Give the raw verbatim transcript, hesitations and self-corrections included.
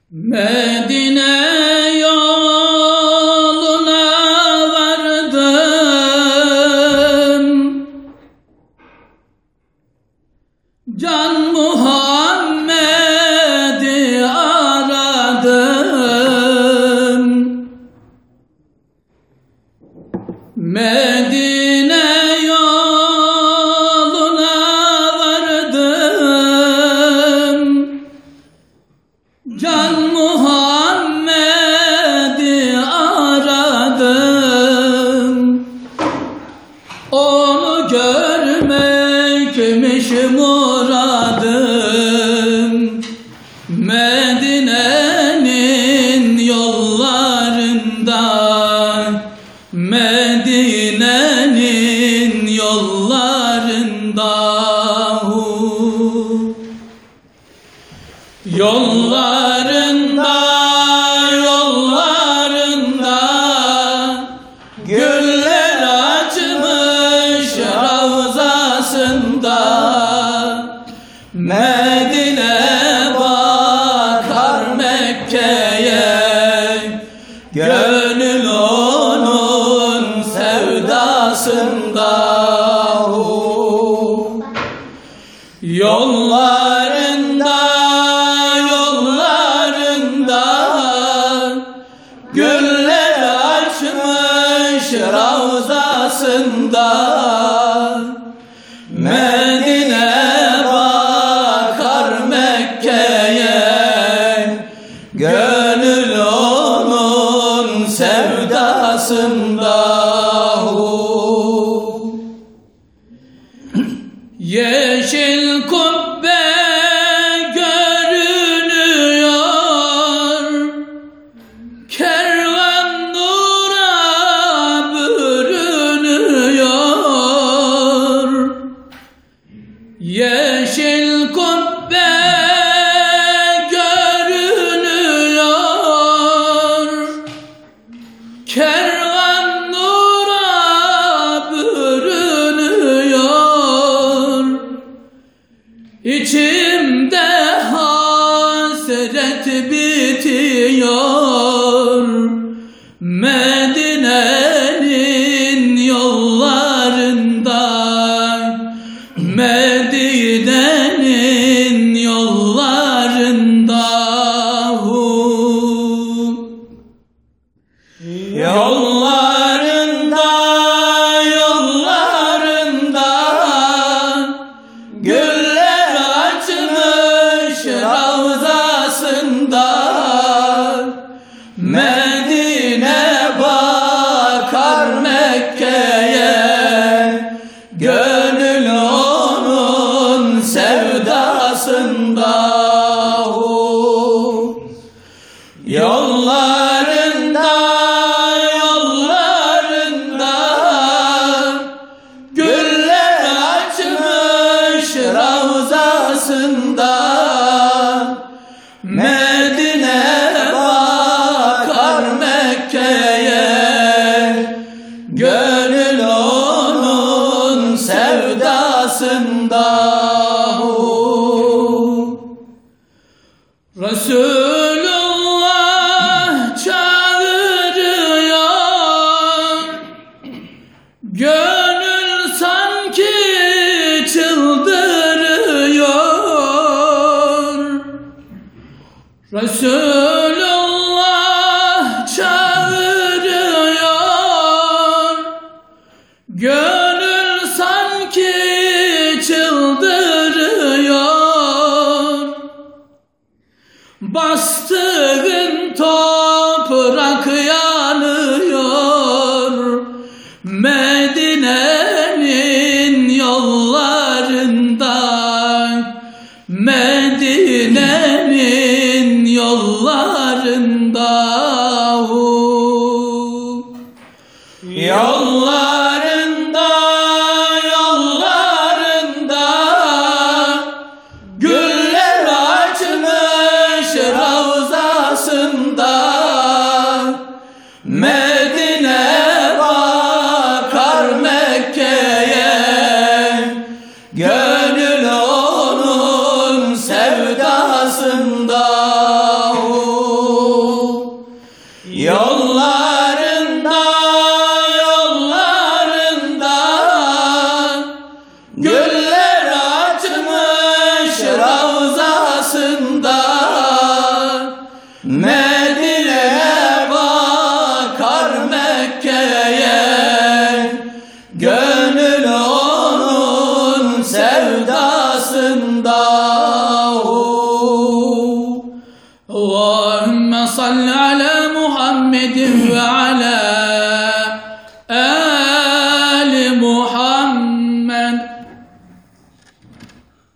Medine yoluna vardım, Can Muhammed'i aradım. Medine yoluna vardım, Can Muhammed'i aradım. Onu görmekmiş muradım, Medine'nin yollarında, Medine'nin yollarında, yollarında, yollarında güller açmış ravzasında. Medine bakar Mekke'ye, gönül onun sevdasında. Yollarında, yollarında güller açmış ravzasında. Medine bakar Mekke'ye, gönül onun sevdasında. Yeşil kubbe görünüyor, kervan nura bürünüyor. Yeşil kubbe görünüyor, kervan nura bürünüyor. İçimde hasret bitiyor, Medine'nin yollarında, Medine'nin yollarında. Yollarında, yollarında güller açmış ravzasında. Medine bakar Mekke'ye, gönül onun sevdasında. Yollarında, yollarında güller açmış ravzasında. Medine bakar Mekke'ye, gönül onun sevdasında. Resulullah çağırıyor, gönül sanki çıldırıyor. Resulullah çağırıyor, gönül sanki çıldırıyor. Bastığın toprak yanıyor, Medine'nin yollarında, Medine'nin yollarında. Yollarında, yollarında güller açmış ravzasında. Allahümme salli ala Muhammedin ve ala